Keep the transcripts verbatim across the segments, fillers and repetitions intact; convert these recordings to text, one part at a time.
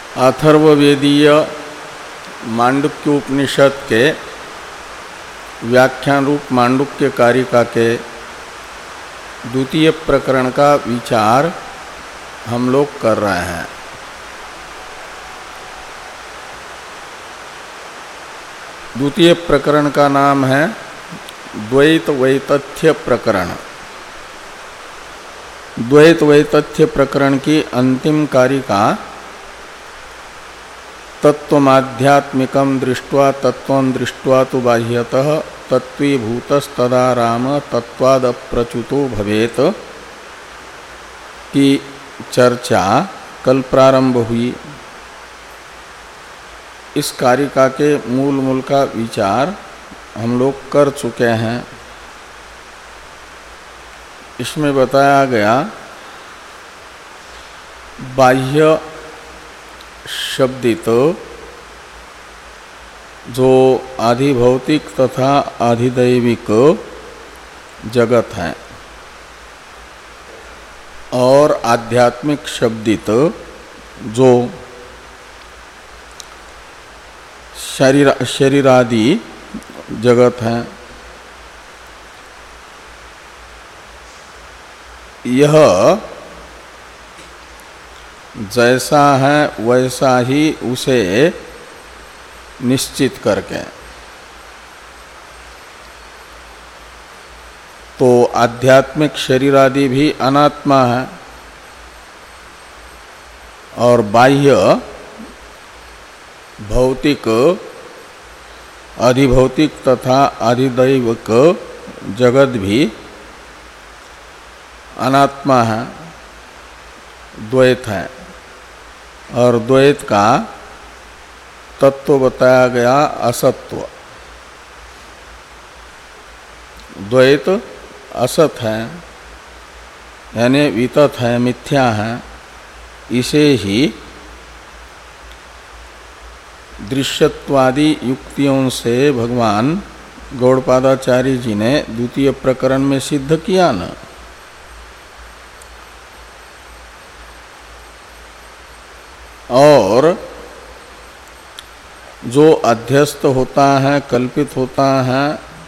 अथर्ववेदीय मांडुक्य उपनिषद के व्याख्यान रूप मांडुक्य कारिका के द्वितीय प्रकरण का विचार हम लोग कर रहे हैं। द्वितीय प्रकरण का नाम है द्वैत वैतथ्य प्रकरण। द्वैत वैतथ्य प्रकरण की अंतिम कारिका तत्वमाध्यात्मिकं दृष्ट्वा तत्वं दृष्ट्वा तो बाह्यतः तत्वीभूतस्तदाराम तत्वादप्रच्युतो भवेत की चर्चा कल प्रारंभ हुई। इस कारिका के मूल मूल का विचार हम लोग कर चुके हैं। इसमें बताया गया बाह्य शब्दित जो आधिभौतिक तथा आधिदैविक जगत है और आध्यात्मिक शब्दित जो शरीर शरीरादि जगत है, यह जैसा है वैसा ही उसे निश्चित करके तो आध्यात्मिक शरीर आदि भी अनात्मा है और बाह्य भौतिक अधिभौतिक तथा अधिदैविक जगत भी अनात्मा है, द्वैत है। और द्वैत का तत्व बताया गया असत्व। द्वैत असत है यानी वितत है, मिथ्या है। इसे ही दृश्यत्वादि युक्तियों से भगवान गौड़पादाचार्य जी ने द्वितीय प्रकरण में सिद्ध किया न। और जो अध्यस्त होता है, कल्पित होता है,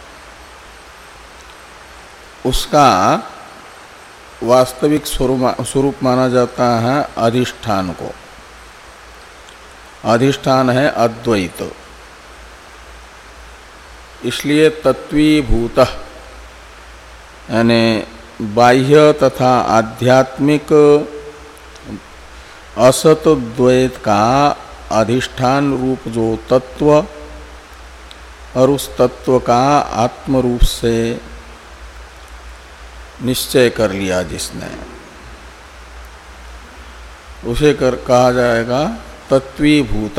उसका वास्तविक स्वरूप माना जाता है अधिष्ठान को। अधिष्ठान है अद्वैत। इसलिए तत्वीभूत यानी बाह्य तथा आध्यात्मिक असत द्वैत का अधिष्ठान रूप जो तत्व और उस तत्व का आत्म रूप से निश्चय कर लिया जिसने, उसे कर कहा जाएगा तत्वीभूत।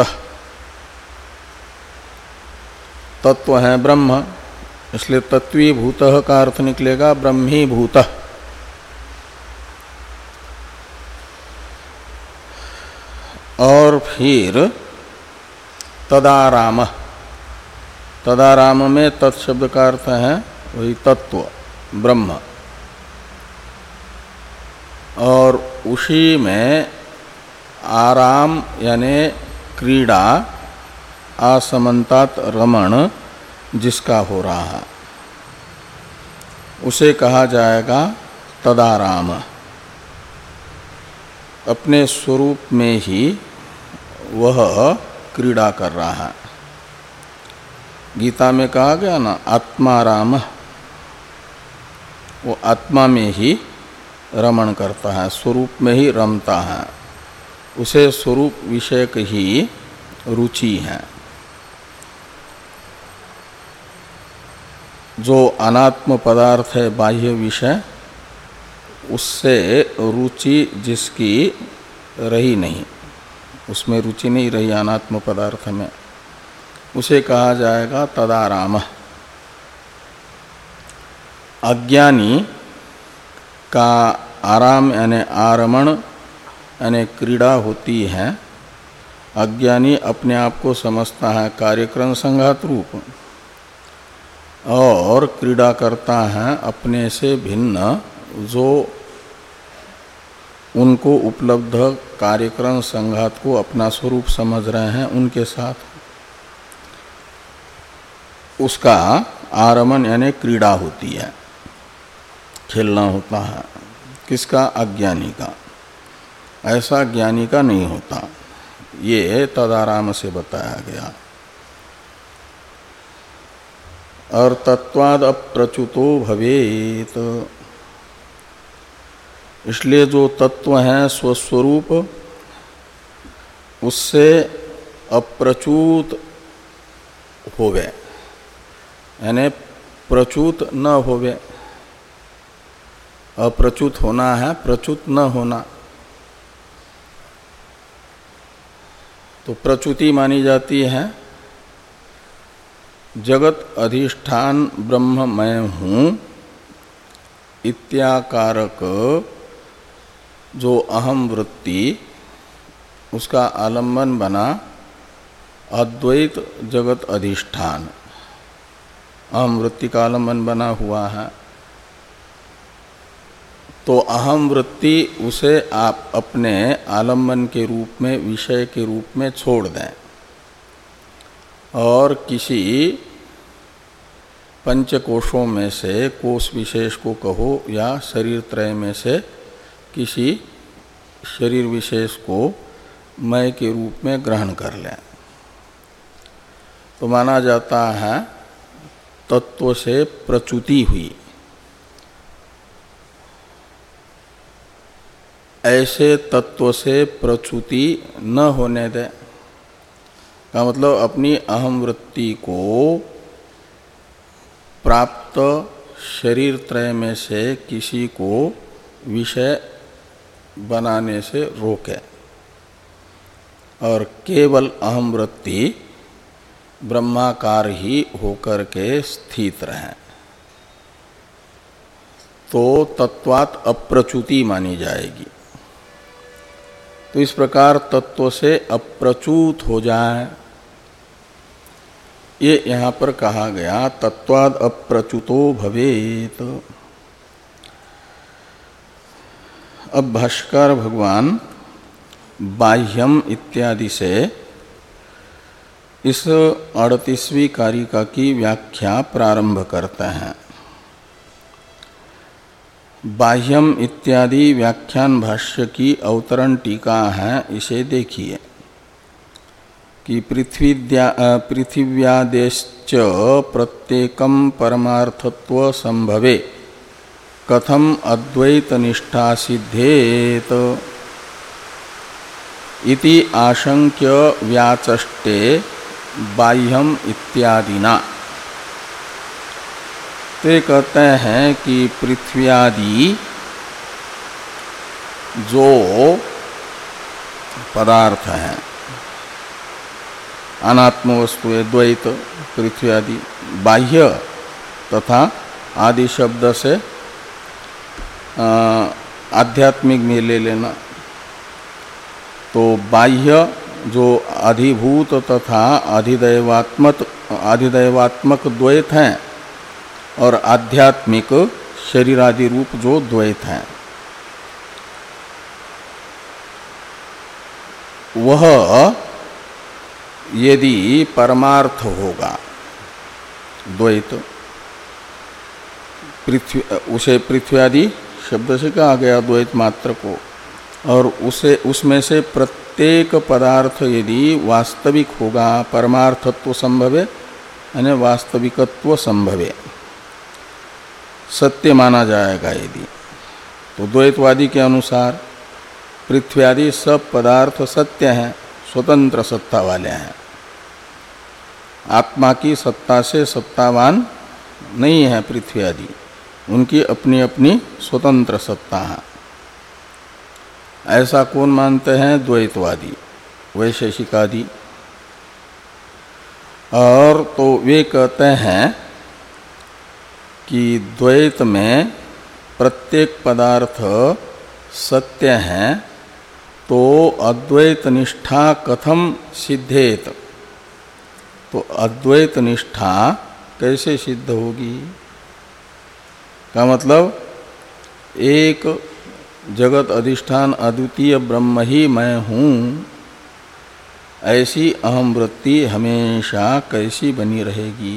तत्व है ब्रह्म, इसलिए तत्वीभूत का अर्थ निकलेगा ब्रह्मीभूत। और फिर तदाराम। तदाराम में तत्शब्द का अर्थ है वही तत्व ब्रह्म, और उसी में आराम यानी क्रीड़ा आसमंतात रमण जिसका हो रहा है उसे कहा जाएगा तदाराम। अपने स्वरूप में ही वह क्रीड़ा कर रहा है। गीता में कहा गया ना आत्माराम, वो आत्मा में ही रमण करता है, स्वरूप में ही रमता है। उसे स्वरूप विषयक ही रुचि है। जो अनात्म पदार्थ है बाह्य विषय, उससे रुचि जिसकी रही नहीं, उसमें रुचि नहीं रही अनात्म पदार्थ में, उसे कहा जाएगा तदाराम। अज्ञानी का आराम यानी आरमण यानी क्रीड़ा होती है। अज्ञानी अपने आप को समझता है कार्यक्रम संघात रूप और क्रीड़ा करता है अपने से भिन्न जो उनको उपलब्ध कार्यक्रम संघात को अपना स्वरूप समझ रहे हैं, उनके साथ उसका आरमण यानी क्रीड़ा होती है, खेलना होता है। किसका? अज्ञानी का। ऐसा ज्ञानी का नहीं होता, ये तदाराम से बताया गया। और तत्वाद अप्रच्युतो भवेत, इसलिए जो तत्व है स्वस्वरूप उससे अप्रच्युत होवे, यानी प्रच्युत न होवे। अप्रच्युत होना है, प्रच्युत न होना। तो प्रच्युति मानी जाती है जगत अधिष्ठान ब्रह्म मैं हूँ इत्याकारक जो अहम वृत्ति, उसका आलम्बन बना अद्वैत जगत अधिष्ठान, अहम वृत्ति का आलम्बन बना हुआ है। तो अहम वृत्ति उसे आप अपने आलम्बन के रूप में, विषय के रूप में छोड़ दें और किसी पंचकोशों में से, कोश विशेष को कहो या शरीर त्रय में से किसी शरीर विशेष को मैं के रूप में ग्रहण कर लें, तो माना जाता है तत्व से प्रच्युति हुई। ऐसे तत्व से प्रच्युति न होने दे का मतलब अपनी अहम वृत्ति को प्राप्त शरीर त्रय में से किसी को विषय बनाने से रोके और केवल अहम वृत्ति ब्रह्माकार ही होकर के स्थित रहे, तो तत्वात् अप्रच्युति मानी जाएगी। तो इस प्रकार तत्व से अप्रच्युत हो जाए, ये यहाँ पर कहा गया तत्वाद अप्रच्युतो भवेत। अब भाष्कर भगवान बाह्यम इत्यादि से इस अड़तीसवीं कारिका की व्याख्या प्रारंभ करते हैं। बाह्यम इत्यादि व्याख्यान भाष्य की अवतरण टीका है, इसे देखिए कि पृथिव्यादेश्च प्रत्येकम परमार्थत्व संभवे कथम अद्वैत निष्ठा सिद्धेत इति आशंक्य व्याचष्टे बाह्यम इत्यादिना। ते कहते हैं कि पृथ्व्यादि जो पदार्थ हैं, अनात्म वस्तु द्वैत पृथ्वी आदि, बाह्य तथा आदि शब्द से आध्यात्मिक में ले लेना, तो बाह्य जो अधिभूत तथा अधिदैवात्मक अधिदैवात्मक द्वैत हैं और आध्यात्मिक शरीर आदि रूप जो द्वैत हैं, वह यदि परमार्थ होगा द्वैत, पृथ्वी उसे पृथ्वी आदि शब्द से कहा गया द्वैत मात्र को, और उसे उसमें से प्रत्येक पदार्थ यदि वास्तविक होगा, परमार्थत्व संभवे यानी वास्तविकत्व संभवे, सत्य माना जाएगा यदि, तो द्वैतवादी के अनुसार पृथ्वी आदि सब पदार्थ सत्य हैं, स्वतंत्र सत्ता वाले हैं, आत्मा की सत्ता से सत्तावान नहीं है पृथ्वी आदि, उनकी अपनी अपनी स्वतंत्र सत्ता है। ऐसा कौन मानते हैं? द्वैतवादी, वैशेषिकादि। और तो वे कहते हैं कि द्वैत में प्रत्येक पदार्थ सत्य है, तो अद्वैत निष्ठा कथम सिद्धेत, तो अद्वैत निष्ठा कैसे सिद्ध होगी? का मतलब एक जगत अधिष्ठान अद्वितीय ब्रह्म ही मैं हूँ, ऐसी अहम वृत्ति हमेशा कैसी बनी रहेगी?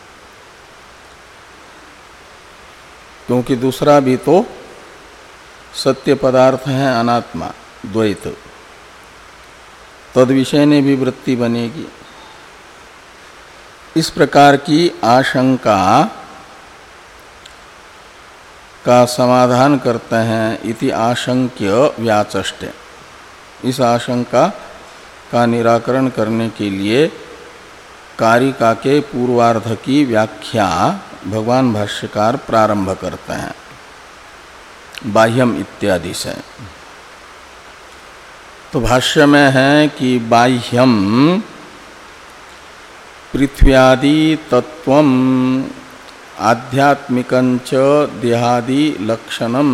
क्योंकि दूसरा भी तो सत्य पदार्थ है अनात्मा द्वैत, तद विषय ने भी वृत्ति बनेगी। इस प्रकार की आशंका का समाधान करते हैं इति आशंक्य व्याचष्टे। इस आशंका का निराकरण करने के लिए कारिका के पूर्वार्ध की व्याख्या भगवान भाष्यकार प्रारंभ करते हैं बाह्यम इत्यादि से। तो भाष्य में है कि बाह्यम पृथ्व्यादि तत्वम आध्यात्मिकंच देहादि लक्षणम।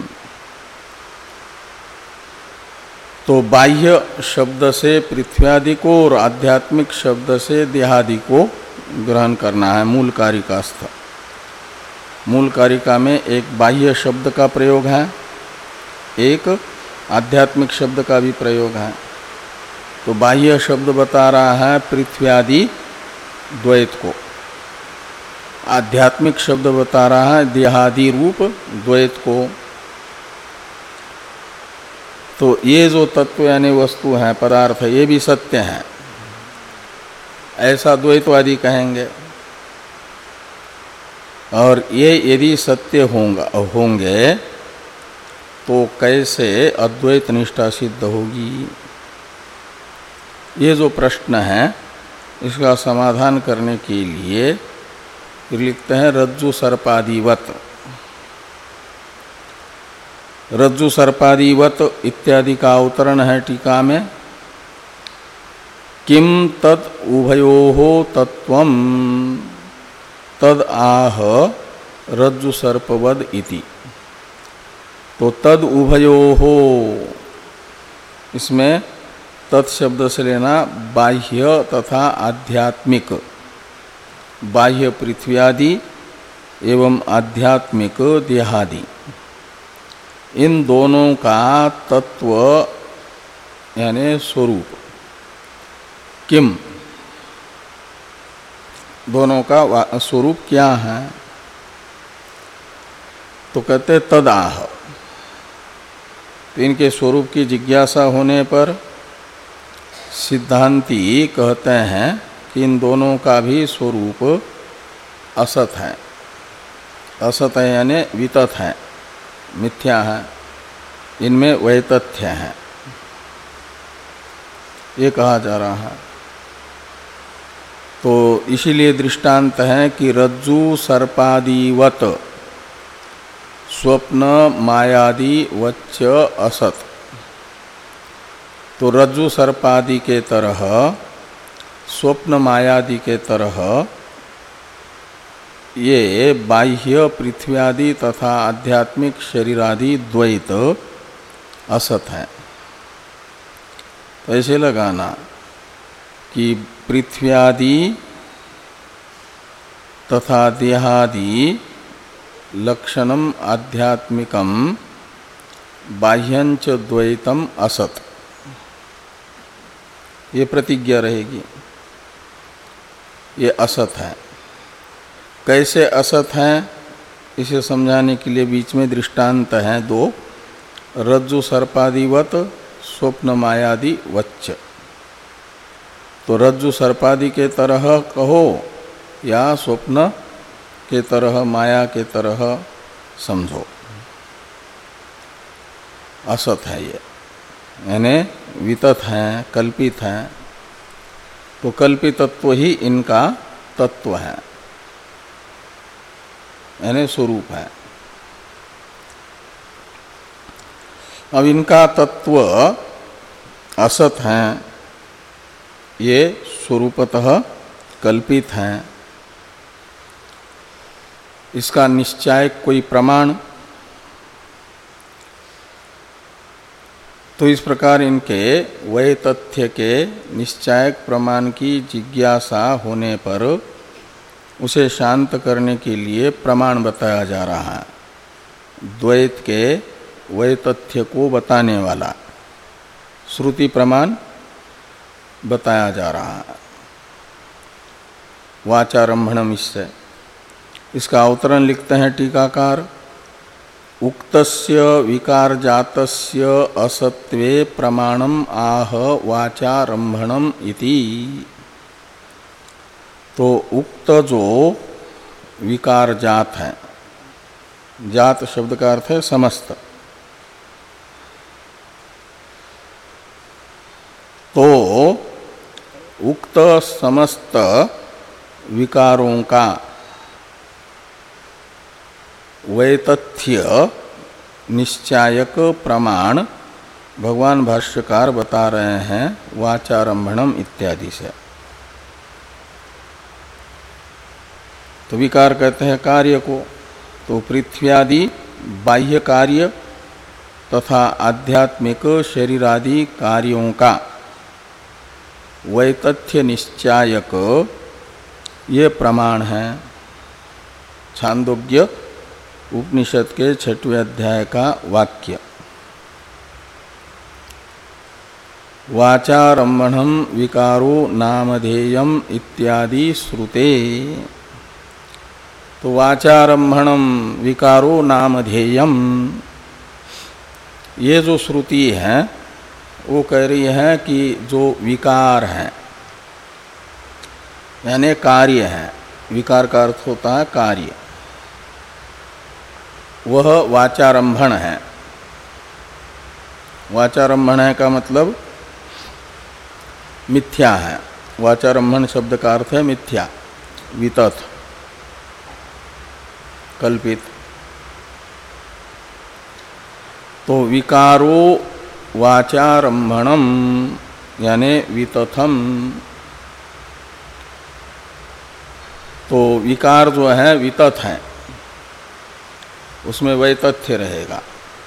तो बाह्य शब्द से पृथ्व्यादि को और आध्यात्मिक शब्द से देहादि को ग्रहण करना है मूल कारिकास्थ। मूल कारिका में एक बाह्य शब्द का प्रयोग है, एक आध्यात्मिक शब्द का भी प्रयोग है। तो बाह्य शब्द बता रहा है पृथ्व्यादि द्वैत को, आध्यात्मिक शब्द बता रहा है देहादि रूप द्वैत को। तो ये जो तत्व यानी वस्तु है पदार्थ, ये भी सत्य है, ऐसा द्वैतवादी कहेंगे। और ये यदि सत्य होंगे होंगे तो कैसे अद्वैत निष्ठा सिद्ध होगी? ये जो प्रश्न है इसका समाधान करने के लिए लिखते हैं रज्जु सर्पादिवत। रज्जु सर्पादिवत इत्यादि का अवतरण है टीका में। किम तद उभयोः तत्वम तद आह रज्जु सर्पवद इति। तो तद उभयोः, इसमें तत्शब्द से लेना बाह्य तथा आध्यात्मिक, बाह्य पृथ्व्यादि एवं आध्यात्मिक देहादि, इन दोनों का तत्व यानी स्वरूप किम, दोनों का स्वरूप क्या है? तो कहते तदाह। तो इनके स्वरूप की जिज्ञासा होने पर सिद्धांती कहते हैं कि इन दोनों का भी स्वरूप असत है। असत है यानी वितत है, मिथ्या है, इनमें वैतथ्य है, ये कहा जा रहा है। तो इसीलिए दृष्टांत है कि रज्जु सर्पादिवत स्वप्न मायादि वच्च असत। तो रज्जु सर्पादि के तरह, स्वप्न मायादि के तरह ये बाह्य पृथ्व्यादि तथा आध्यात्मिक शरीरादि द्वैत असत है। तो ऐसे लगाना कि पृथ्व्यादि तथा देहादि लक्षणम आध्यात्मिकम बाह्यंच द्वैतम असत, ये प्रतिज्ञा रहेगी। ये असत है। कैसे असत है इसे समझाने के लिए बीच में दृष्टांत हैं दो। रज्जु सर्पादिवत स्वप्न मायादि वच्च। तो रज्जु सर्पादि के तरह कहो या स्वप्न के तरह, माया के तरह समझो, असत है ये, यानी वितत हैं, कल्पित हैं। तो कल्पित तत्व ही इनका तत्व है, यानी स्वरूप है। अब इनका तत्व असत हैं, ये स्वरूपतः कल्पित हैं। इसका निश्चय कोई प्रमाण, तो इस प्रकार इनके वै तथ्य के निश्चायक प्रमाण की जिज्ञासा होने पर उसे शांत करने के लिए प्रमाण बताया जा रहा है। द्वैत के वै तथ्य को बताने वाला श्रुति प्रमाण बताया जा रहा है। वाचारंभणम इससे इसका अवतरण लिखते हैं टीकाकार, उक्तस्य विकार जातस्य असत्वे प्रमाणम आह वाचारंभणम इति। तो उक्त जो विकार जात है, जात शब्द का अर्थ है समस्त, तो उक्त समस्त विकारों का वैतथ्य निश्चायक प्रमाण भगवान भाष्यकार बता रहे हैं वाचारंभणम इत्यादि से। तो विकार कहते हैं कार्य को, तो पृथ्व्यादि बाह्य कार्य तथा आध्यात्मिक शरीरादि कार्यों का वैतथ्य निश्चायक ये प्रमाण है। छांदोग्य उपनिषद के छठवें अध्याय का वाक्य, वाचारंभणम विकारो नामधेयम इत्यादि श्रुते। तो वाचारंभणम विकारो नामधेयम, ये जो श्रुति है वो कह रही है कि जो विकार है यानी कार्य है, विकार का अर्थ होता है कार्य, वह वाचारंभण है। वाचारंभण है का मतलब मिथ्या है। वाचारंभण शब्द का अर्थ है मिथ्या, वितथ, कल्पित। तो विकारो वाचारंभणम यानी वितथम, तो विकार जो है वितथ है, उसमें वैतथ्य रहेगा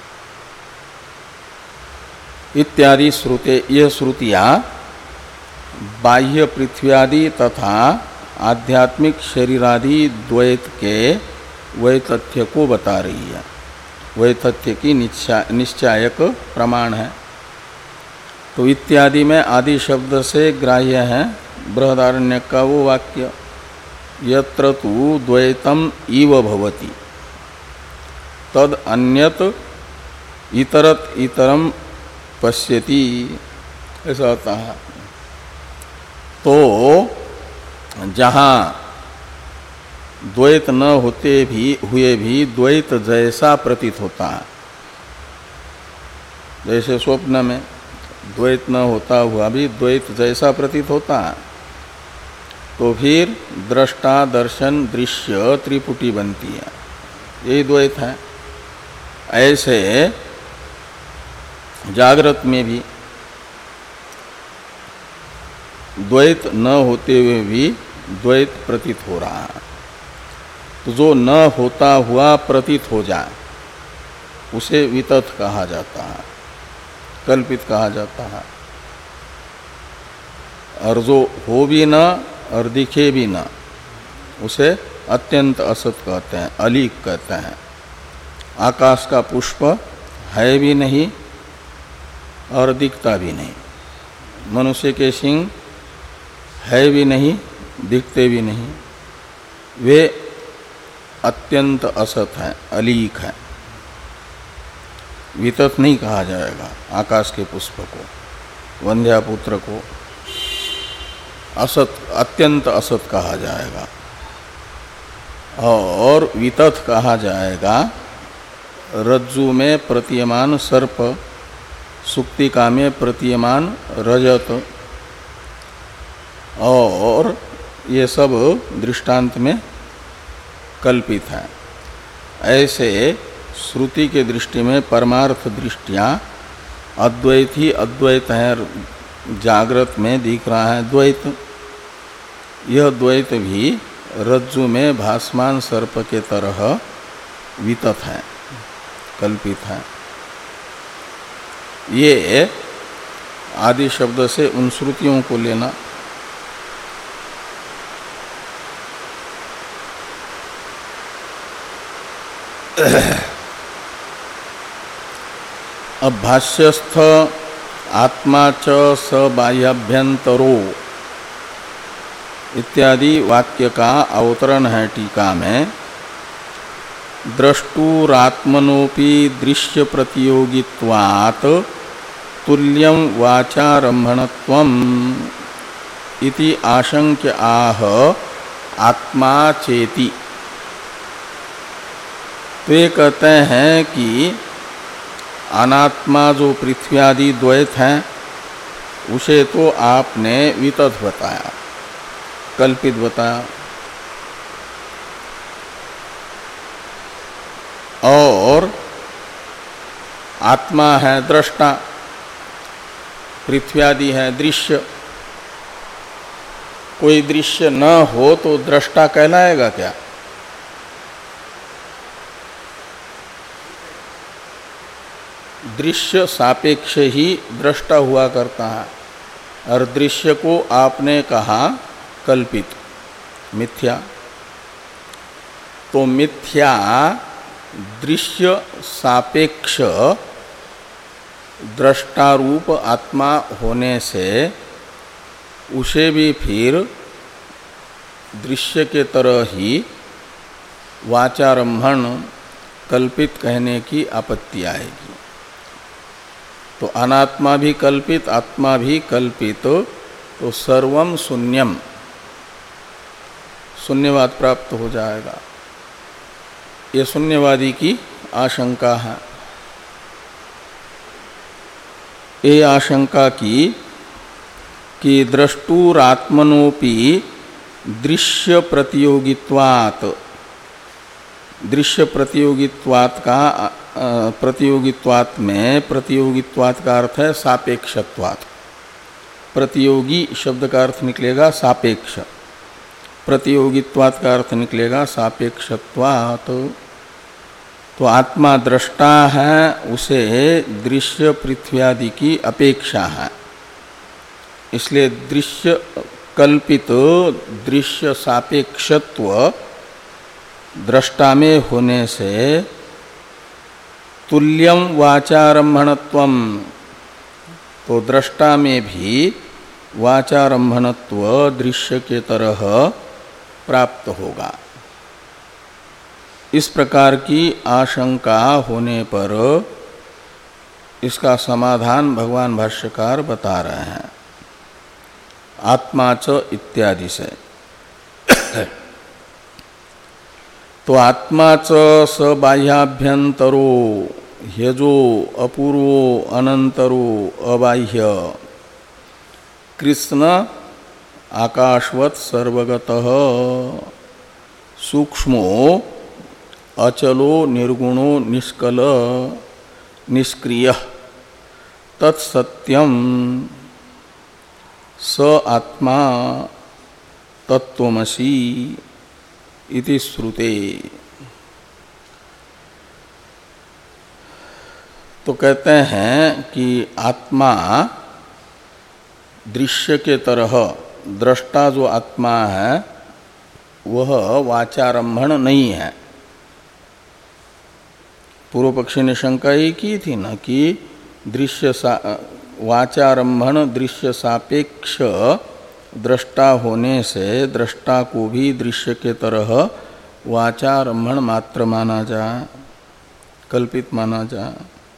इत्यादि श्रुते। यह श्रुतियां बाह्य पृथ्व्यादि तथा आध्यात्मिक शरीरादि द्वैत के वैतथ्य को बता रही है, वैतथ्य की निश्चायक प्रमाण है। तो इत्यादि में आदि शब्द से ग्राह्य है बृहदारण्यक का वो वाक्य, यत्र तु द्वैतम इव भवति तद अन्यत इतरत इतरम पश्यति, ऐसा होता है। तो जहाँ द्वैत न होते भी हुए भी द्वैत जैसा प्रतीत होता है, जैसे स्वप्न में द्वैत न होता हुआ भी द्वैत जैसा प्रतीत होता है, तो फिर दृष्टा दर्शन दृश्य त्रिपुटी बनती है, यही द्वैत है। ऐसे जागृत में भी द्वैत न होते हुए भी द्वैत प्रतीत हो रहा है। तो जो न होता हुआ प्रतीत हो जाए उसे वितथ कहा जाता है, कल्पित कहा जाता है। और जो हो भी न और दिखे भी न उसे अत्यंत असत कहते हैं, अलीक कहते हैं। आकाश का पुष्प है भी नहीं और दिखता भी नहीं, मनुष्य के सिंह है भी नहीं दिखते भी नहीं, वे अत्यंत असत हैं, अलीक हैं। वितथ नहीं कहा जाएगा आकाश के पुष्प को, वंध्यापुत्र को असत, अत्यंत असत कहा जाएगा। और वितथ कहा जाएगा रज्जु में प्रतीयमान सर्प, सुक्तिका में प्रतीयमान रजत, और ये सब दृष्टांत में कल्पित है। ऐसे श्रुति के दृष्टि में परमार्थ दृष्टियाँ अद्वैत ही अद्वैत है, जागृत में दिख रहा है द्वैत। यह द्वैत भी रज्जु में भासमान सर्प के तरह वितथ है, कल्पित है। ये आदि शब्द से उन श्रुतियों को लेना। अब भाष्यस्थ आत्मा च स बाह्याभ्यंतरो इत्यादि वाक्य का अवतरण है टीका में। द्रष्टुरात्मनोपि दृश्य प्रतियोगित्वात् तुल्यं वाचारंभणत्वम् इति आशंक्य आह आत्मा चेति। तो ये कहते हैं कि अनात्मा जो पृथ्वी आदि द्वैत हैं उसे तो आपने वितथ बताया, कल्पित बताया, और आत्मा है दृष्टा, पृथ्वी आदि है दृश्य। कोई दृश्य न हो तो दृष्टा कहलाएगा क्या? दृश्य सापेक्ष ही दृष्टा हुआ करता है, और दृश्य को आपने कहा कल्पित, मिथ्या। तो मिथ्या दृश्य सापेक्ष दृष्टारूप आत्मा होने से उसे भी फिर दृश्य के तरह ही वाचारंभण कल्पित कहने की आपत्ति आएगी। तो अनात्मा भी कल्पित, आत्मा भी कल्पित, तो सर्वम शून्यम, शून्यवाद प्राप्त हो जाएगा। ये शून्यवादी की आशंका है। ये आशंका की कि द्रष्टुरात्मनोपि दृश्य प्रतियोगित्वात्, दृश्य प्रतियोगित्वात् का प्रतियोगित्वात् में प्रतियोगित्वात् का अर्थ है सापेक्षत्वात्। प्रतियोगी शब्द का अर्थ निकलेगा सापेक्ष, प्रतियोगित्वात् का अर्थ निकलेगा सापेक्षत्वात्। तो आत्मा दृष्टा है, उसे दृश्य पृथ्वी आदि की अपेक्षा है, इसलिए दृश्य कल्पित दृश्य सापेक्षत्व दृष्टा में होने से तुल्यम वाचारंभणत्वम, तो दृष्टा में भी वाचारंभणत्व दृश्य के तरह प्राप्त होगा। इस प्रकार की आशंका होने पर इसका समाधान भगवान भाष्यकार बता रहे हैं आत्मा च इत्यादि से। तो आत्मा च स बाह्याभ्यंतरो, ये जो अपूर्वो अनंतरो अबाह्य कृष्ण आकाशवत् सर्वगतः सूक्ष्मो अचलो निर्गुणो निष्कल निष्क्रिय तत्सत्यम स आत्मा तत्त्वमसि इति श्रुते। तो कहते हैं कि आत्मा दृश्य के तरह, दृष्टा जो आत्मा है वह वाचारंभण नहीं है। पूर्व पक्षी ने शंका ही की थी ना कि दृश्य वाचारंभण दृश्य सापेक्ष दृष्टा होने से दृष्टा को भी दृश्य के तरह वाचारंभण मात्र माना जाए, कल्पित माना जाए।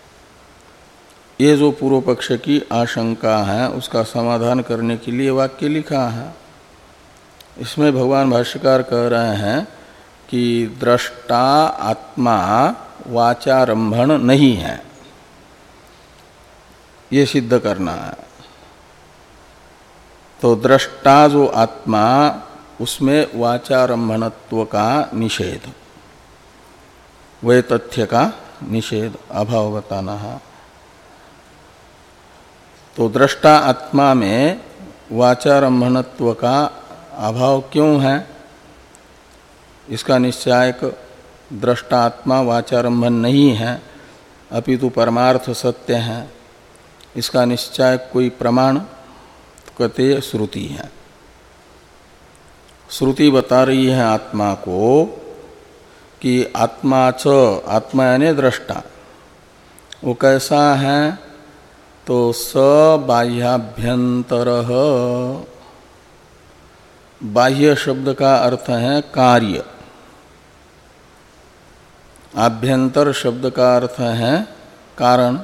ये जो पूर्व पक्ष की आशंका है उसका समाधान करने के लिए वाक्य लिखा है। इसमें भगवान भाष्यकार कह रहे हैं कि दृष्टा आत्मा वाचारंभण नहीं है, ये सिद्ध करना है। तो दृष्टा जो आत्मा उसमें वाचारंभणत्व का निषेध, वह तथ्य का निषेध, अभाव बताना है। तो दृष्टा आत्मा में वाचारंभणत्व का अभाव क्यों है? इसका निश्चायक दृष्टा आत्मा वाचारंभन नहीं है, अपितु परमार्थ सत्य है। इसका निश्चायक कोई प्रमाण? तो कहते श्रुति है। श्रुति बता रही है आत्मा को कि आत्मा च, आत्मा यानी दृष्टा, वो कैसा है? तो स बाह्याभ्यंतरः, बाह्य शब्द का अर्थ है कार्य, आभ्यंतर शब्द का अर्थ है कारण।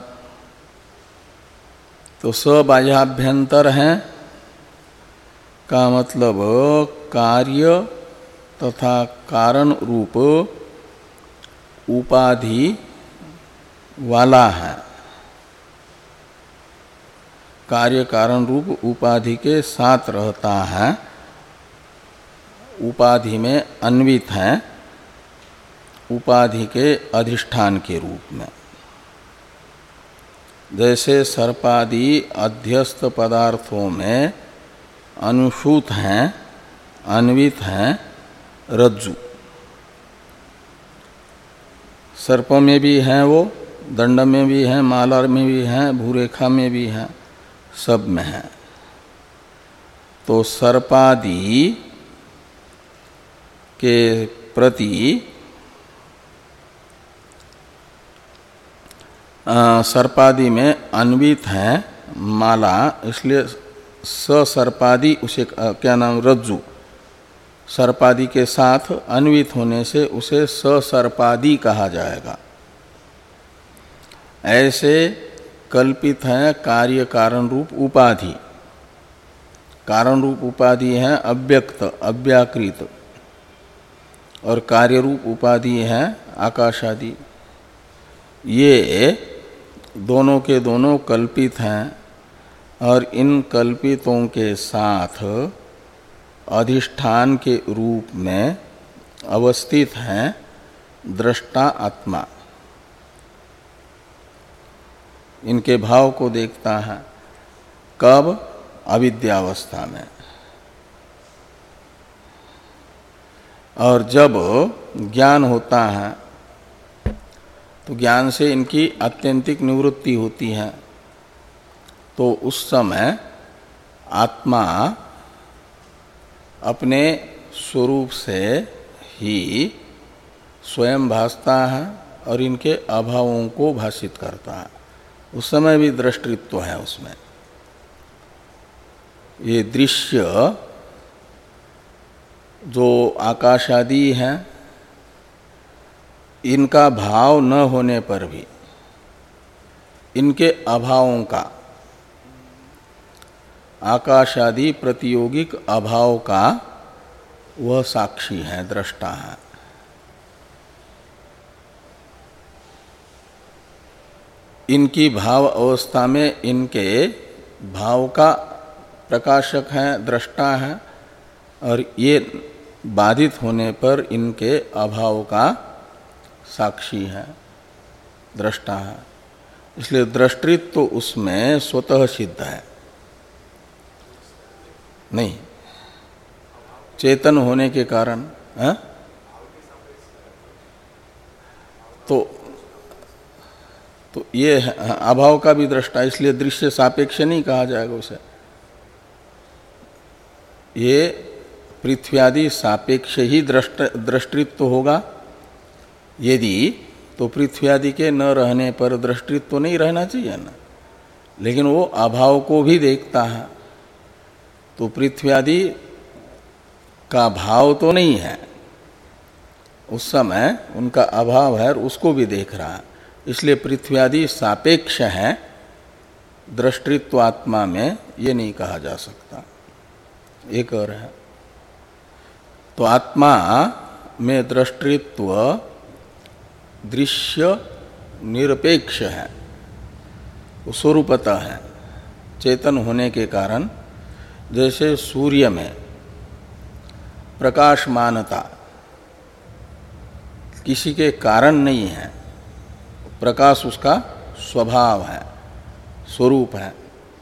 तो स बाह्याभ्यंतर है का मतलब कार्य तथा कारण रूप उपाधि वाला है, कार्य कारण रूप उपाधि के साथ रहता है, उपाधि में अन्वित है, उपाधि के अधिष्ठान के रूप में। जैसे सर्पादि अध्यस्त पदार्थों में अनुसूत हैं, अन्वित हैं रज्जु, सर्प में भी हैं वो, दंड में भी हैं, माला में भी हैं, भूरेखा में भी हैं, सब में हैं। तो सर्पादि के प्रति सर्पादि में अन्वित है माला, इसलिए स सर्पादि उसे क्या नाम रज्जु, सर्पादि के साथ अन्वित होने से उसे स सर्पादि कहा जाएगा। ऐसे कल्पित है कार्य कारण रूप उपाधि, कारण रूप उपाधि है अव्यक्त अव्याकृत, और कार्य रूप उपाधि है आकाशादि। ये दोनों के दोनों कल्पित हैं, और इन कल्पितों के साथ अधिष्ठान के रूप में अवस्थित हैं दृष्टा आत्मा। इनके भाव को देखता है कब? अविद्यावस्था में। और जब ज्ञान होता है तो ज्ञान से इनकी आत्यंतिक निवृत्ति होती है, तो उस समय आत्मा अपने स्वरूप से ही स्वयं भासता है और इनके अभावों को भाषित करता है। उस समय भी दृष्टित्व है उसमें। ये दृश्य जो आकाशादि हैं, इनका भाव न होने पर भी इनके अभावों का, आकाशादि प्रतियोगिक अभाव का वह साक्षी है, दृष्टा है। इनकी भाव अवस्था में इनके भाव का प्रकाशक है, दृष्टा है, और ये बाधित होने पर इनके अभाव का साक्षी है, दृष्टा है। इसलिए दृष्टित्व तो उसमें स्वतः सिद्ध है, नहीं चेतन होने के कारण है? तो तो ये अभाव का भी दृष्टा, इसलिए दृश्य सापेक्ष नहीं कहा जाएगा उसे। ये पृथ्वी आदि सापेक्ष ही दृष्ट दृष्टित्व होगा। यदि तो पृथ्वी आदि के न रहने पर दृष्टित्व नहीं रहना चाहिए ना, लेकिन वो अभाव को भी देखता है। तो पृथ्वी आदि का भाव तो नहीं है, उस समय उनका अभाव है और उसको भी देख रहा है। इसलिए पृथ्वी आदि सापेक्ष है, दृष्टित्व आत्मा में ये नहीं कहा जा सकता। एक और है, तो आत्मा में दृष्टित्व दृश्य निरपेक्ष है, वो स्वरूपतः है, चेतन होने के कारण। जैसे सूर्य में प्रकाशमानता किसी के कारण नहीं है, प्रकाश उसका स्वभाव है, स्वरूप है।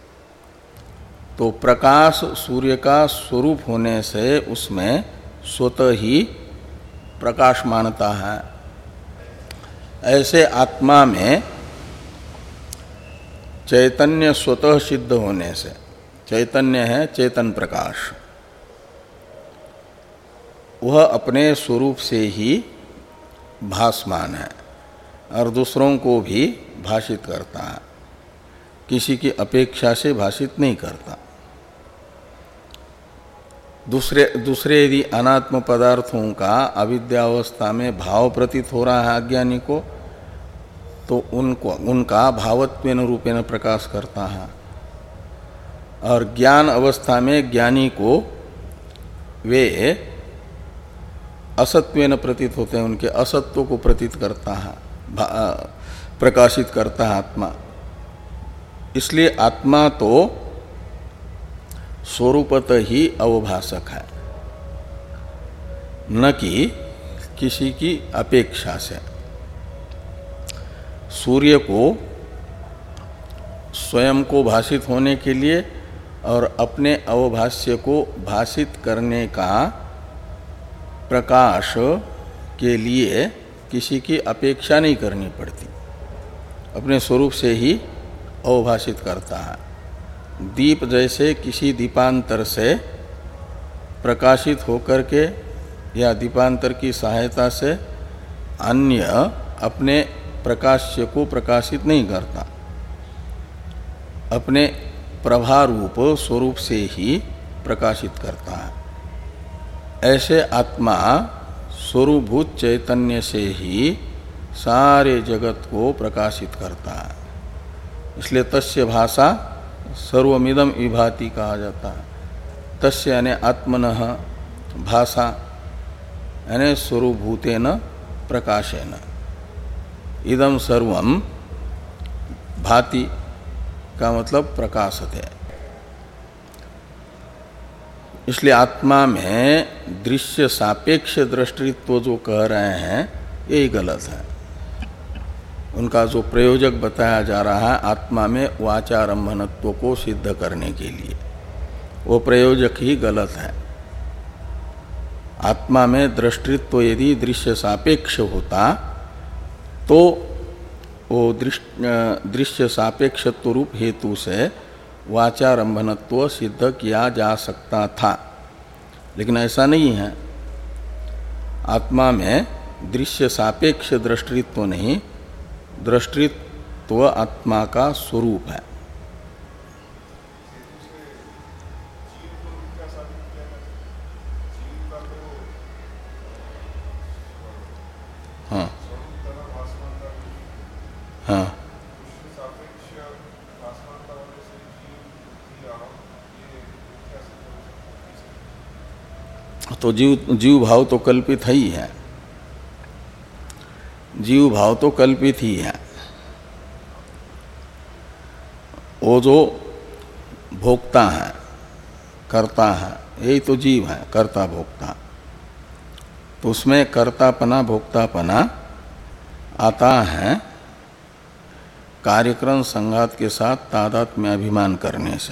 तो प्रकाश सूर्य का स्वरूप होने से उसमें स्वतः ही प्रकाशमानता है। ऐसे आत्मा में चैतन्य स्वतः सिद्ध होने से, चैतन्य है चेतन प्रकाश, वह अपने स्वरूप से ही भासमान है। और दूसरों को भी भाषित करता है, किसी की अपेक्षा से भाषित नहीं करता। दूसरे दूसरे यदि अनात्म पदार्थों का अविद्यावस्था में भाव प्रतीत हो रहा है अज्ञानी को, तो उनको उनका भावत्वेन रूपेण प्रकाश करता है, और ज्ञान अवस्था में ज्ञानी को वे असत्वेन प्रतीत होते हैं, उनके असत्व को प्रतीत करता है, प्रकाशित करता है आत्मा। इसलिए आत्मा तो स्वरूपत ही अवभाषक है, न कि किसी की अपेक्षा से। सूर्य को स्वयं को भाषित होने के लिए और अपने अवभाष्य को भाषित करने का प्रकाश के लिए किसी की अपेक्षा नहीं करनी पड़ती, अपने स्वरूप से ही अवभाषित करता है। दीप जैसे किसी दीपांतर से प्रकाशित होकर के या दीपांतर की सहायता से अन्य अपने प्रकाश्य को प्रकाशित नहीं करता, अपने प्रभारूप स्वरूप से ही प्रकाशित करता है। ऐसे आत्मा स्वरूभूत चैतन्य से ही सारे जगत को प्रकाशित करता है। इसलिए तस्य भाषा सर्वमिदं विभाति कहा जाता है। तस्य यानी आत्मनः भाषा यानी स्वरूभूतेन प्रकाशेन इदं सर्वं भाति का मतलब प्रकाशते। इसलिए आत्मा में दृश्य सापेक्ष दृष्टित्व जो कह रहे हैं यही गलत है। उनका जो प्रयोजक बताया जा रहा है आत्मा में वाचारंभनत्व को सिद्ध करने के लिए, वो प्रयोजक ही गलत है। आत्मा में दृष्टित्व यदि दृश्य सापेक्ष होता तो वो दृश्य सापेक्षत्व रूप हेतु से वाचारंभनत्व सिद्ध किया जा सकता था, लेकिन ऐसा नहीं है। आत्मा में दृश्य सापेक्ष दृष्टित्व नहीं, दृष्टित्व आत्मा का स्वरूप है। हाँ हाँ तो जीव जीव भाव तो कल्पित है ही है, जीव भाव तो कल्पित ही है। वो जो भोक्ता है, कर्ता है, यही तो जीव है, कर्ता भोक्ता। तो उसमें कर्तापना भोक्तापना आता है कार्यक्रम संघात के साथ तादात्म्य अभिमान करने से।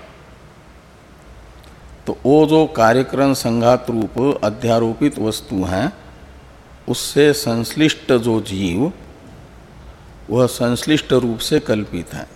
तो वो जो कार्यक्रम संघात रूप अध्यारोपित वस्तु है, उससे संश्लिष्ट जो जीव, वह संश्लिष्ट रूप से कल्पित है,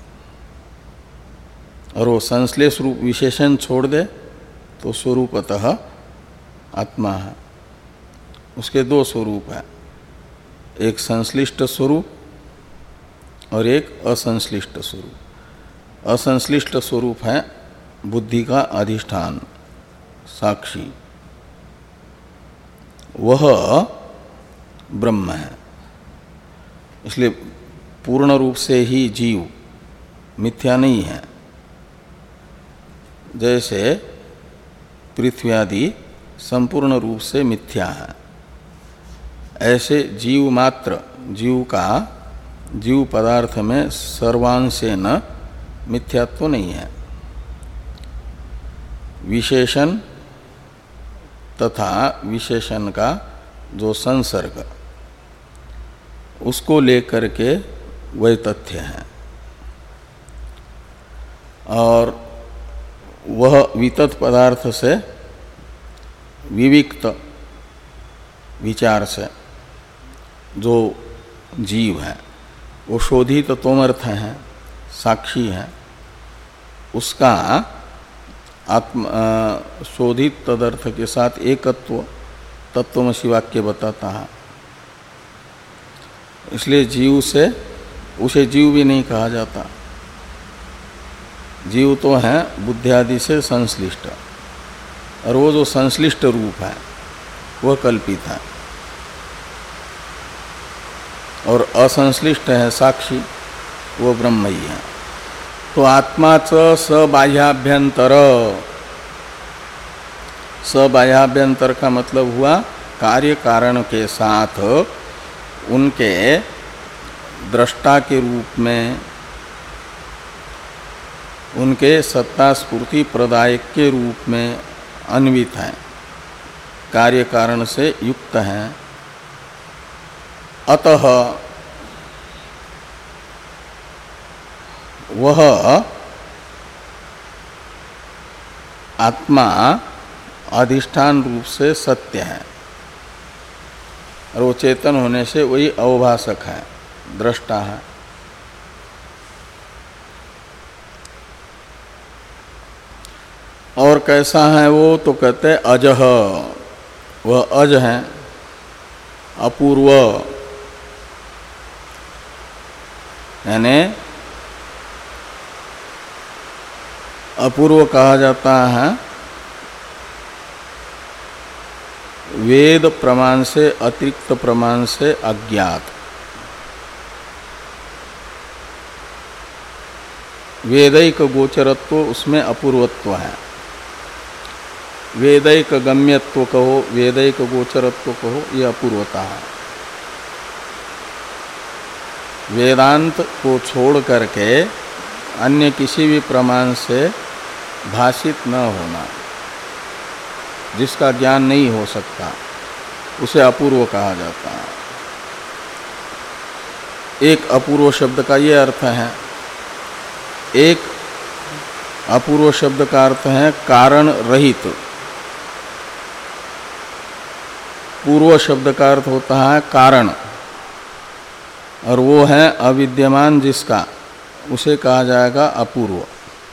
और वो संश्लेष रूप विशेषण छोड़ दे तो स्वरूपतः आत्मा है। उसके दो स्वरूप है, एक संश्लिष्ट स्वरूप और एक असंश्लिष्ट स्वरूप। असंश्लिष्ट स्वरूप है बुद्धि का अधिष्ठान साक्षी, वह ब्रह्म है। इसलिए पूर्ण रूप से ही जीव मिथ्या नहीं है। जैसे पृथ्वी आदि संपूर्ण रूप से मिथ्या है, ऐसे जीव मात्र, जीव का जीव पदार्थ में सर्वांशेन मिथ्यात्व नहीं है। विशेषण तथा विशेषण का जो संसर्ग, उसको लेकर के वह तथ्य है, और वह वितत पदार्थ से विविक्त विचार से जो जीव है, वो शोधित तोमर्थ है, साक्षी है। उसका आत्म शोधित तदर्थ के साथ एकत्व तत्वमसि वाक्य बताता है। इसलिए जीव से उसे जीव भी नहीं कहा जाता। जीव तो है बुद्धियादि से संश्लिष्ट, और वो जो संश्लिष्ट रूप है वह कल्पित है, और असंश्लिष्ट है साक्षी, वो ब्रह्म ही है। तो आत्मा च सबाह्याभ्यंतर, सबाह्याभ्यंतर का मतलब हुआ कार्य कारण के साथ उनके दृष्टा के रूप में, उनके सत्ता स्फूर्ति प्रदायक के रूप में अन्वित है, कार्य कारण से युक्त है। अतः वह आत्मा अधिष्ठान रूप से सत्य है, और वो चेतन होने से वही अवभाषक है, दृष्टा है। और कैसा है वो, तो कहते अजह, वह अज है, अपूर्व, यानी अपूर्व कहा जाता है वेद प्रमाण से अतिरिक्त प्रमाण से अज्ञात। वेदैक गोचरत्व उसमें अपूर्वत्व है, वेदैक गम्यत्व कहो, वेदैक गोचरत्व कहो, ये अपूर्वता है। वेदांत को छोड़ करके अन्य किसी भी प्रमाण से भाषित न होना, जिसका ज्ञान नहीं हो सकता, उसे अपूर्व कहा जाता है। एक अपूर्व शब्द का ये अर्थ है। एक अपूर्व शब्द का अर्थ है कारण रहित। पूर्व शब्द का अर्थ होता है कारण, और वो है अविद्यमान जिसका, उसे कहा जाएगा अपूर्व।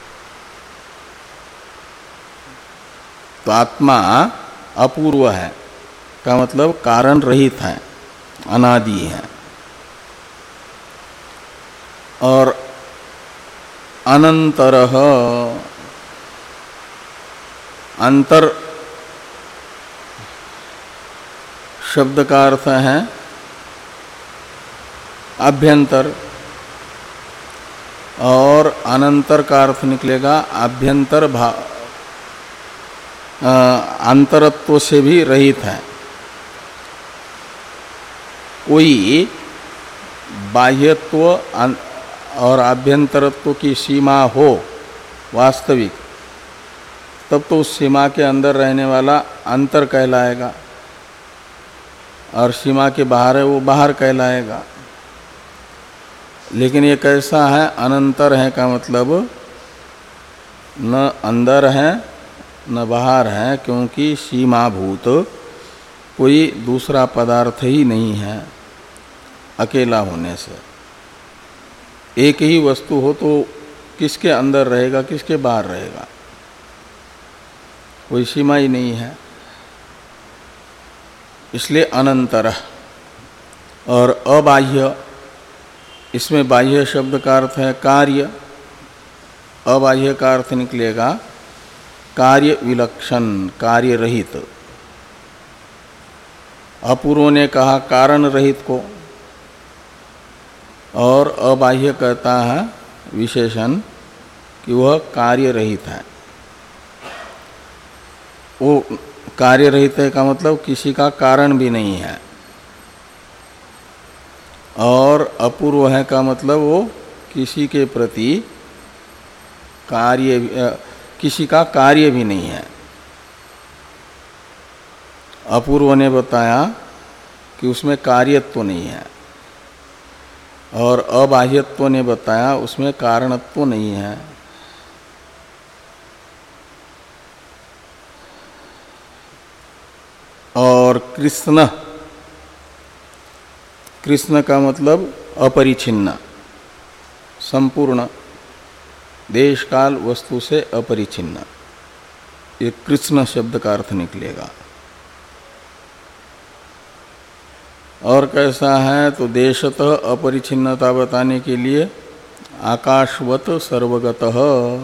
तो आत्मा अपूर्व है का मतलब कारण रहित है, अनादि है। और अनंतरः, अंतर शब्द का अर्थ है अभ्यंतर, और अनंतर का अर्थ निकलेगा आभ्यंतर भाव, अंतरत्व से भी रहित है। कोई बाह्यत्व और आभ्यंतरत्व की सीमा हो वास्तविक, तब तो उस सीमा के अंदर रहने वाला अंतर कहलाएगा, और सीमा के बाहर है वो बाहर कहलाएगा। लेकिन ये कैसा है, अनंतर है का मतलब न अंदर है न बाहर है, क्योंकि सीमाभूत कोई दूसरा पदार्थ ही नहीं है अकेला होने से। एक ही वस्तु हो तो किसके अंदर रहेगा, किसके बाहर रहेगा, कोई सीमा ही नहीं है। इसलिए अनंतर। और अबाह्य, इसमें बाह्य शब्द का अर्थ है कार्य, अबाह्य का अर्थ निकलेगा कार्य विलक्षण, कार्य रहित। अपूर्व ने कहा कारण रहित को, और अबाह्य कहता है विशेषण कि वह कार्य रहित है। वो कार्य रहित है का मतलब किसी का कारण भी नहीं है, और अपूर्व है का मतलब वो किसी के प्रति कार्य, किसी का कार्य भी नहीं है। अपूर्व ने बताया कि उसमें कार्यत्व नहीं है, और अबाह्यत्व ने बताया उसमें कारणत्व नहीं है। और कृष्ण, कृष्ण का मतलब अपरिछिन्न, संपूर्ण, देश काल वस्तु से अपरिछिन्न, ये कृष्ण शब्द का अर्थ निकलेगा। और कैसा है तो देशतः अपरिछिन्नता बताने के लिए आकाशवत सर्वगतः,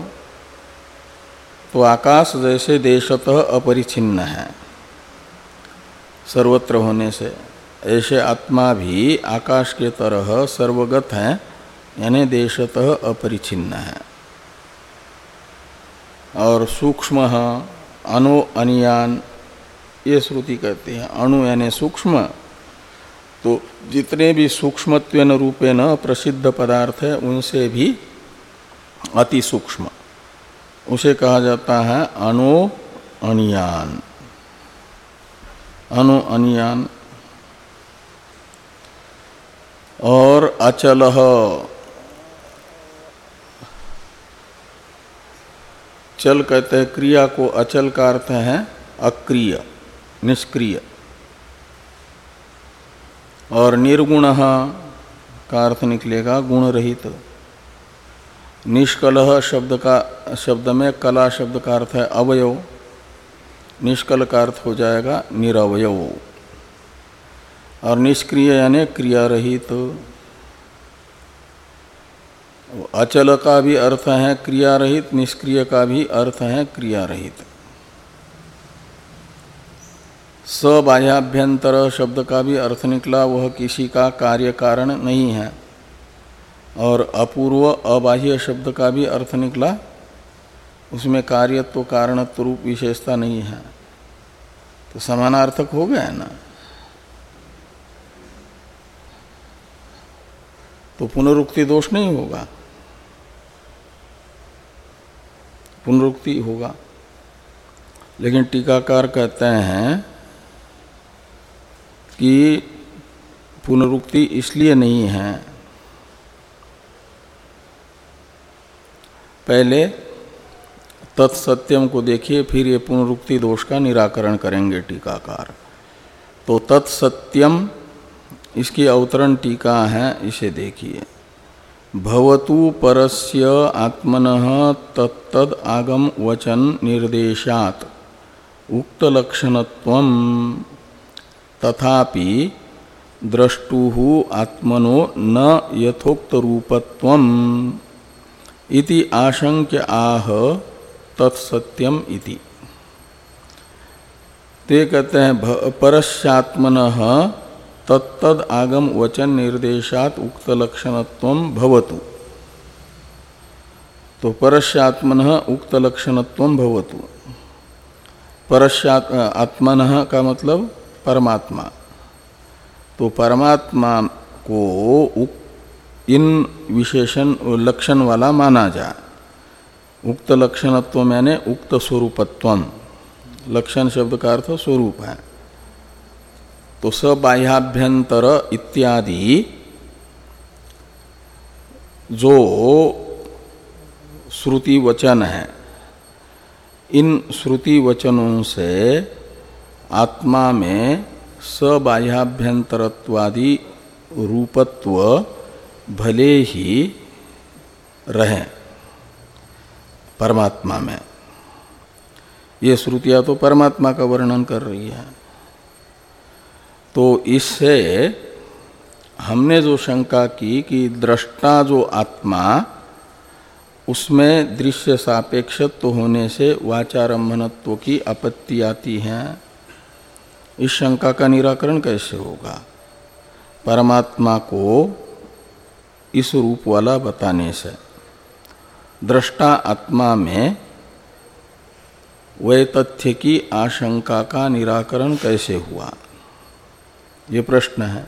तो आकाश जैसे देशतः अपरिछिन्न है सर्वत्र होने से, ऐसे आत्मा भी आकाश के तरह सर्वगत है, यानी देशतः अपरिछिन्न है। और सूक्ष्म अणु अनियान ये श्रुति कहती है। अणु यानी सूक्ष्म, तो जितने भी सूक्ष्मत्वेन रूपेण प्रसिद्ध पदार्थ है उनसे भी अति सूक्ष्म, उसे कहा जाता है अणु अनियान। अणु अनियान और अचलः, चल कहते हैं क्रिया को, अचल का अर्थ है अक्रिय निष्क्रिय। और निर्गुणः का अर्थ निकलेगा गुण रहित। निष्कलः शब्द का शब्द में कला शब्द का अर्थ है अवयव, निष्कल का अर्थ हो जाएगा निरवयव। और निष्क्रिय यानी क्रिया रहित। अचल का भी अर्थ है क्रिया रहित, निष्क्रिय का भी अर्थ है क्रिया रहित। सबाह्याभ्यंतर शब्द का भी अर्थ निकला, वह किसी का कार्य कारण नहीं है। और अपूर्व अबाह्य शब्द का भी अर्थ निकला, उसमें कार्यत्व कारणत्व रूप विशेषता नहीं है, तो समानार्थक हो गया ना। तो पुनरुक्ति दोष नहीं होगा, पुनरुक्ति होगा। लेकिन टीकाकार कहते हैं कि पुनरुक्ति इसलिए नहीं है, पहले तत्सत्यम को देखिए, फिर ये पुनरुक्ति दोष का निराकरण करेंगे टीकाकार। तो तत्सत्यम इसकी अवतरण टीका है, इसे देखिए। भवतु परस्य आत्मनः तत्तद आगम वचन निर्देशात् उक्त लक्षणत्वं तथापि द्रष्टुः आत्मनो न यथोक्त रूपत्वम् इति आशंक्य आह तत्सत्यम इति। ते कहते हैं परस्यात्मनः तत्तद आगम वचन निर्देशात उक्त लक्षणत्वं भवतु। तो परस्यात्मनः उक्त लक्षणत्वं भवतु। परस्यात् आत्मनः का मतलब परमात्मा, तो परमात्मा को इन विशेषण लक्षण वाला माना जाए। उक्त लक्षणत्व यानी उक्त स्वरूपत्वम, लक्षण शब्द का अर्थ स्वरूप है। तो सबाह्याभ्यंतर इत्यादि जो श्रुति वचन है, इन श्रुति वचनों से आत्मा में सबाह्याभ्यंतरत्वादि रूपत्व भले ही रहे परमात्मा में। ये श्रुतियां तो परमात्मा का वर्णन कर रही है। तो इससे हमने जो शंका की कि दृष्टा जो आत्मा, उसमें दृश्य सापेक्षत्व होने से वाचारंभनत्व की आपत्ति आती है, इस शंका का निराकरण कैसे होगा? परमात्मा को इस रूप वाला बताने से दृष्टा आत्मा में वैतथ्य की आशंका का निराकरण कैसे हुआ, ये प्रश्न है।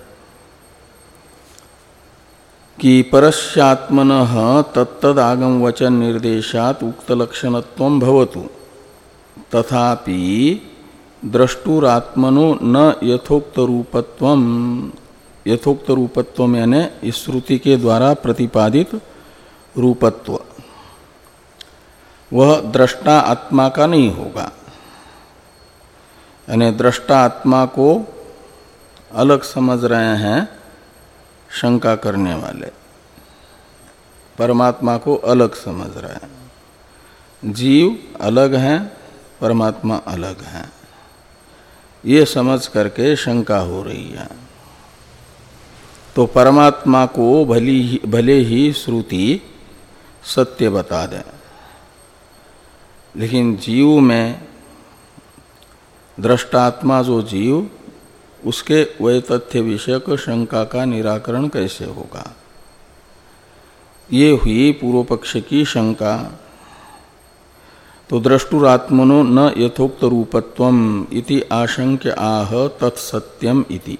कि परस्यात्मनः तत्तद आगम वचन निर्देशात उक्त लक्षणत्वं भवतु तथापि द्रष्टुरात्मनो न यथोक्त रूपत्वम। यथोक्त रूपत्व यानी इस श्रुति के द्वारा प्रतिपादित रूपत्व, वह दृष्टा आत्मा का नहीं होगा। यानी दृष्टा आत्मा को अलग समझ रहे हैं शंका करने वाले, परमात्मा को अलग समझ रहे हैं। जीव अलग हैं, परमात्मा अलग है, ये समझ करके शंका हो रही है। तो परमात्मा को भली ही, भले ही श्रुति सत्य बता दें, लेकिन जीव में दृष्टात्मा जो जीव, उसके वैतथ्य विषयक शंका का निराकरण कैसे होगा? ये हुई पूर्व पक्ष की शंका। तो द्रष्टुरात्मनो न यथोक्त रूपत्वम इति आशंक्य आह तत्सत्यम इति।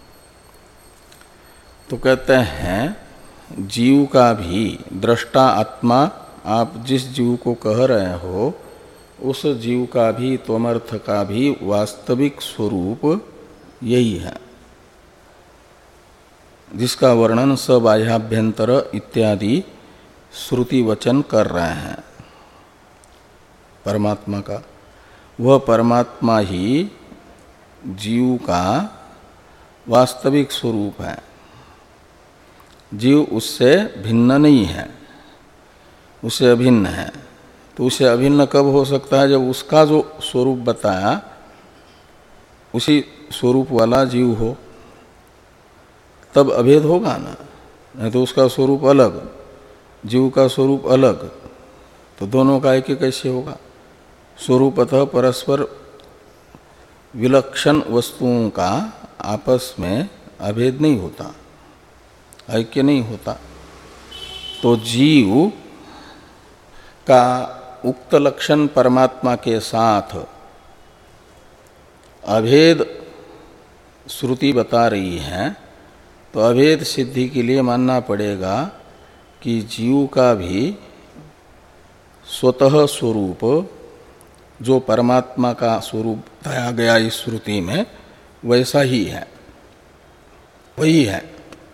तो कहते हैं जीव का भी दृष्टा आत्मा, आप जिस जीव को कह रहे हो उस जीव का भी, त्वमर्थ का भी वास्तविक स्वरूप यही है, जिसका वर्णन सबाह्याभ्यंतर इत्यादि श्रुति वचन कर रहे हैं। परमात्मा का, वह परमात्मा ही जीव का वास्तविक स्वरूप है। जीव उससे भिन्न नहीं है, उससे अभिन्न है। तो उसे अभिन्न कब हो सकता है? जब उसका जो स्वरूप बताया उसी स्वरूप वाला जीव हो, तब अभेद होगा ना। नहीं तो उसका स्वरूप अलग, जीव का स्वरूप अलग, तो दोनों का एक कैसे होगा? स्वरूपतः परस्पर विलक्षण वस्तुओं का आपस में अभेद नहीं होता, ऐक्य नहीं होता। तो जीव का उक्त लक्षण परमात्मा के साथ अभेद श्रुति बता रही है, तो अभेद सिद्धि के लिए मानना पड़ेगा कि जीव का भी स्वतः स्वरूप जो परमात्मा का स्वरूप बताया गया इस श्रुति में वैसा ही है, वही है।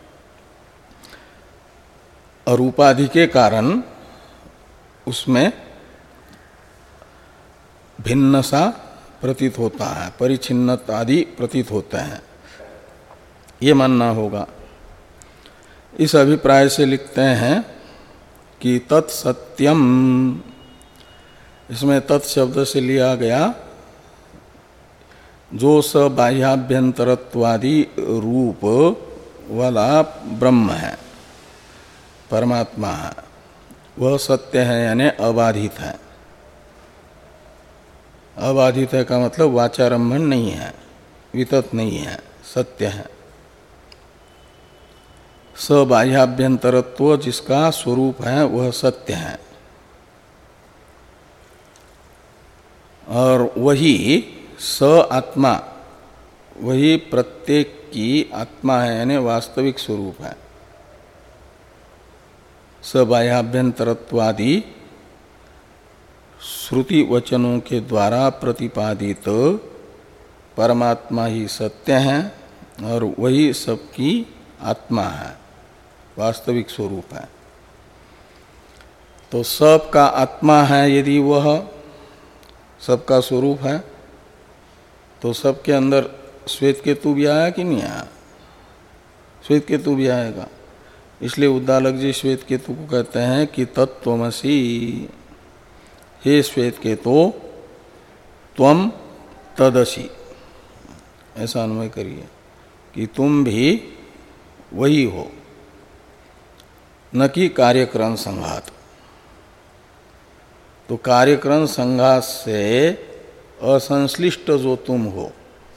और उपाधि के कारण उसमें भिन्न सा प्रतीत होता है, परिच्छिन्नता आदि प्रतीत होते हैं, ये मानना होगा। इस अभिप्राय से लिखते हैं कि तत्सत्यम, इसमें तत् शब्द से लिया गया जो स बाह्याभ्यंतरत्वादि रूप वाला ब्रह्म है, परमात्मा है, वह सत्य है, यानी अबाधित है। अबाधित है का मतलब वाचारंभन नहीं है, वितत नहीं है, सत्य है। स बाह्याभ्यंतरत्व जिसका स्वरूप है वह सत्य है, और वही स आत्मा, वही प्रत्येक की आत्मा है, यानी वास्तविक स्वरूप है। स बाह्याभ्यंतरत्वादि श्रुति वचनों के द्वारा प्रतिपादित परमात्मा ही सत्य है और वही सबकी आत्मा है, वास्तविक स्वरूप है। तो सब का आत्मा है, यदि वह सबका स्वरूप है, तो सबके अंदर श्वेत केतु भी आया कि नहीं आया? श्वेत केतु भी आएगा। इसलिए उद्दालक जी श्वेत केतु को कहते हैं कि तत्त्वमसि, हे श्वेत केतु त्वम तदसि, ऐसा अन्वय करिए कि तुम भी वही हो, न कि कार्यकरण संघात। तो कार्यकरण संघात से असंश्लिष्ट जो तुम हो,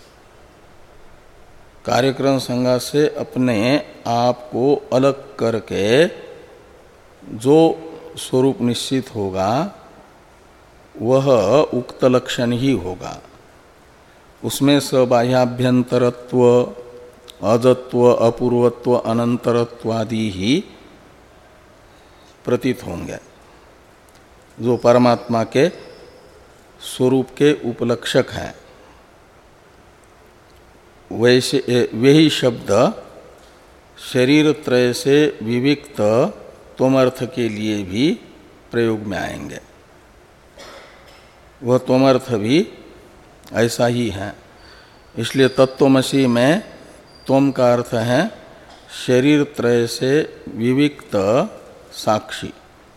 कार्यकरण संघात से अपने आप को अलग करके जो स्वरूप निश्चित होगा वह उक्त लक्षण ही होगा। उसमें सबाह्याभ्यंतरत्व, अजत्व, अपूर्वत्व, अनंतरत्वादि ही प्रतीत होंगे, जो परमात्मा के स्वरूप के उपलक्षक हैं। वैसे वही शब्द शरीर त्रय से विविक्त त्वमर्थ के लिए भी प्रयोग में आएंगे। वह त्वमर्थ भी ऐसा ही है। इसलिए तत्त्वमसि में त्वम का अर्थ है शरीर त्रय से विविक्त साक्षी,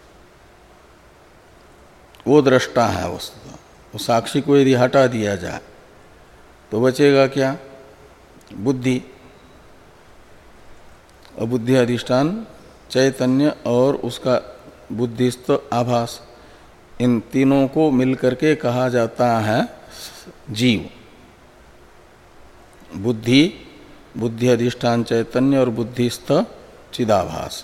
वो दृष्टा है वस्तु। वो साक्षी को यदि हटा दिया जाए तो बचेगा क्या? बुद्धि। बुद्धि अधिष्ठान चैतन्य और उसका बुद्धिस्थ आभास, इन तीनों को मिलकर के कहा जाता है जीव। बुद्धि, बुद्धि अधिष्ठान चैतन्य और बुद्धिस्थ चिदाभास,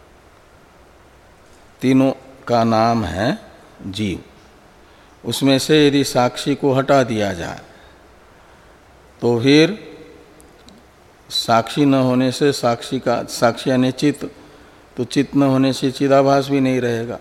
तीनों का नाम है जीव। उसमें से यदि साक्षी को हटा दिया जाए तो फिर साक्षी न होने से साक्षी का, साक्षी यानी चित्त, तो चित्त न होने से चिदाभास भी नहीं रहेगा,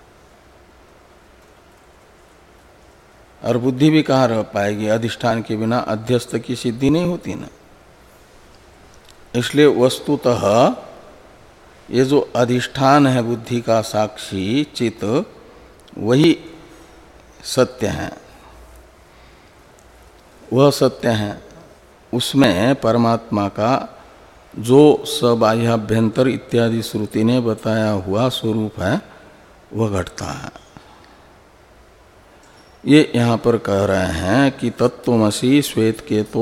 और बुद्धि भी कहाँ रह पाएगी? अधिष्ठान के बिना अध्यस्त की सिद्धि नहीं होती ना। इसलिए वस्तुतः ये जो अधिष्ठान है बुद्धि का साक्षी चित्त, वही सत्य है, वह सत्य है। उसमें परमात्मा का जो सबाह्याभ्यंतर इत्यादि श्रुति ने बताया हुआ स्वरूप है वह घटता है। ये यहाँ पर कह रहे हैं कि तत्त्वमसि श्वेत के तो।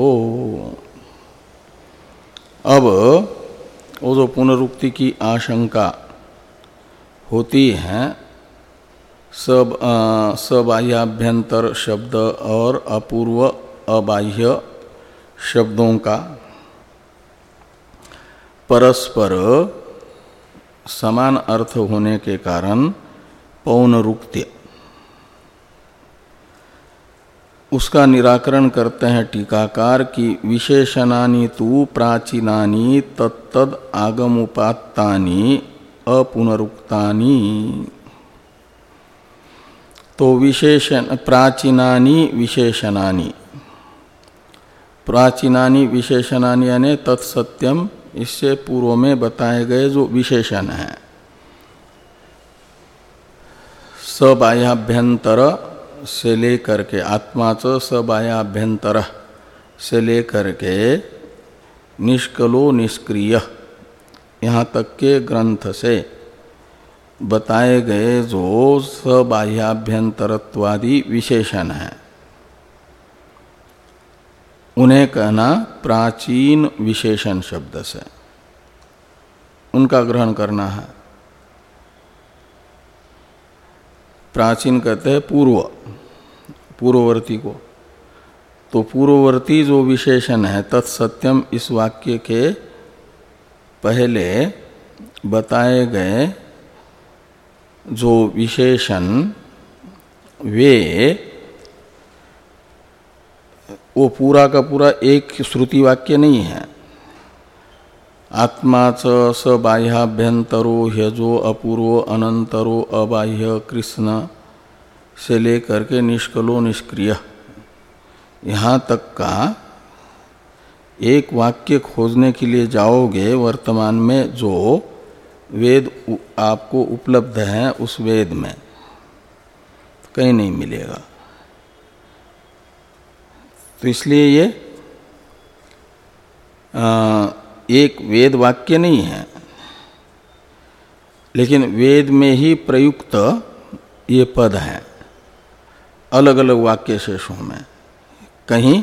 अब वो जो पुनरुक्ति की आशंका होती है सब सबाह्याभ्यंतर शब्द और अपूर्व अबाह्य शब्दों का परस्पर समान अर्थ होने के कारण पौनरुक्त्य, उसका निराकरण करते हैं टीकाकार की विशेषणानि तु प्राचीनानि तत्तद आगमुपात्तानि अपुनरुक्तानि। तो विशेषण प्राचीनानि विशेषणानि, प्राचीनानि विशेषणानि यानी तत्सत्यम, इससे पूर्व में बताए गए जो विशेषण हैं सबाह्याभ्यंतर से लेकर के आत्माच सबाह्याभ्यंतर से लेकर के निष्कलो निष्क्रिय यहाँ तक के ग्रंथ से बताए गए जो सबाह्याभ्यंतरत्वादि विशेषण हैं, उन्हें कहना प्राचीन विशेषण शब्द से, उनका ग्रहण करना है। प्राचीन कहते हैं पूर्व, पूर्ववर्ती को। तो पूर्ववर्ती जो विशेषण है तत्सत्यम, इस वाक्य के पहले बताए गए जो विशेषण वे वो पूरा का पूरा एक श्रुति वाक्य नहीं है। आत्मा च स बाह्याभ्यंतरो ह्यजो अपूर्वो अनंतरो अबाह्य कृष्ण से लेकर के निष्कलो निष्क्रिय, यहाँ तक का एक वाक्य खोजने के लिए जाओगे वर्तमान में जो वेद आपको उपलब्ध है उस वेद में कहीं नहीं मिलेगा। तो इसलिए ये आ, एक वेद वाक्य नहीं है, लेकिन वेद में ही प्रयुक्त ये पद है अलग अलग वाक्य शेषों में। कहीं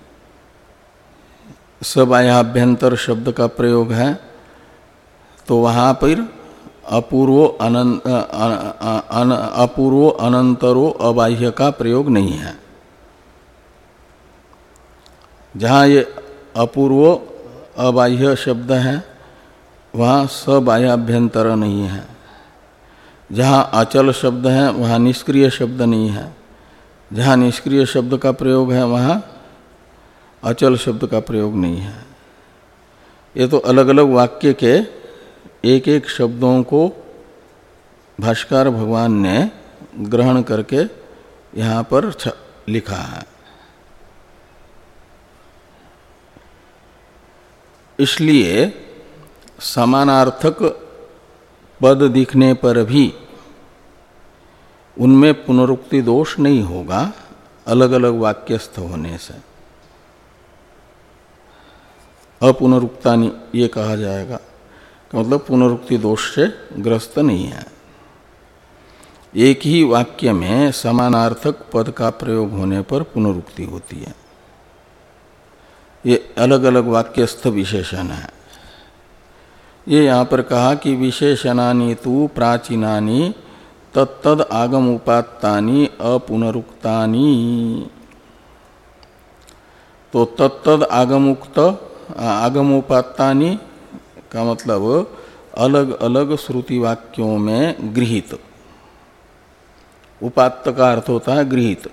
सबाह्याभ्यंतर शब्द का प्रयोग है तो वहाँ पर अपूर्वो अनंत अन, अपूर्वो अनंतरो अबाह्य का प्रयोग नहीं है। जहाँ ये अपूर्वो अबाह्य शब्द है वहाँ सबाह्याभ्यंतर नहीं है। जहाँ अचल शब्द है वहाँ निष्क्रिय शब्द नहीं है। जहाँ निष्क्रिय शब्द का प्रयोग है वहाँ अचल शब्द का प्रयोग नहीं है। ये तो अलग अलग वाक्य के एक एक शब्दों को भाष्कर भगवान ने ग्रहण करके यहाँ पर लिखा है। इसलिए समानार्थक पद दिखने पर भी उनमें पुनरुक्ति दोष नहीं होगा अलग अलग वाक्यस्थ होने से। अपुनरुक्तानि ये कहा जाएगा का मतलब पुनरुक्ति दोष से ग्रस्त नहीं है। एक ही वाक्य में समानार्थक पद का प्रयोग होने पर पुनरुक्ति होती है। ये अलग अलग वाक्यस्थ विशेषण है। ये यहाँ पर कहा कि विशेषणानि तु प्राचीनानि तत्तद आगम उपात्तानि अपुनरुक्तानि। तो तत्तद आगमुक्त आगमोपात्तानि का मतलब अलग अलग श्रुति वाक्यों में गृहीत। उपात्त का अर्थ होता है गृहीत।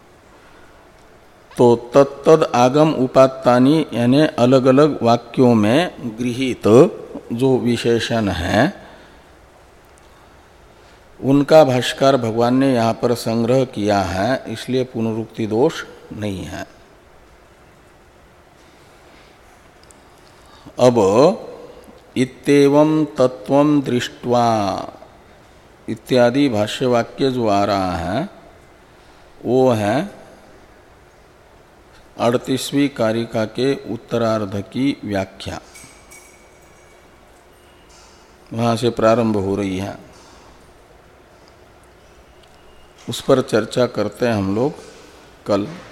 तो तत्तद आगम उपात्तानि यानी अलग अलग वाक्यों में गृहीत जो विशेषण है उनका भाष्कर भगवान ने यहाँ पर संग्रह किया है, इसलिए पुनरुक्ति दोष नहीं है। अब इत्येवं तत्वं दृष्ट्वा इत्यादि भाष्यवाक्य जो आ रहा है वो है अड़तीसवीं कारिका के उत्तरार्ध की व्याख्या। वहाँ से प्रारंभ हो रही है, उस पर चर्चा करते हैं हम लोग कल।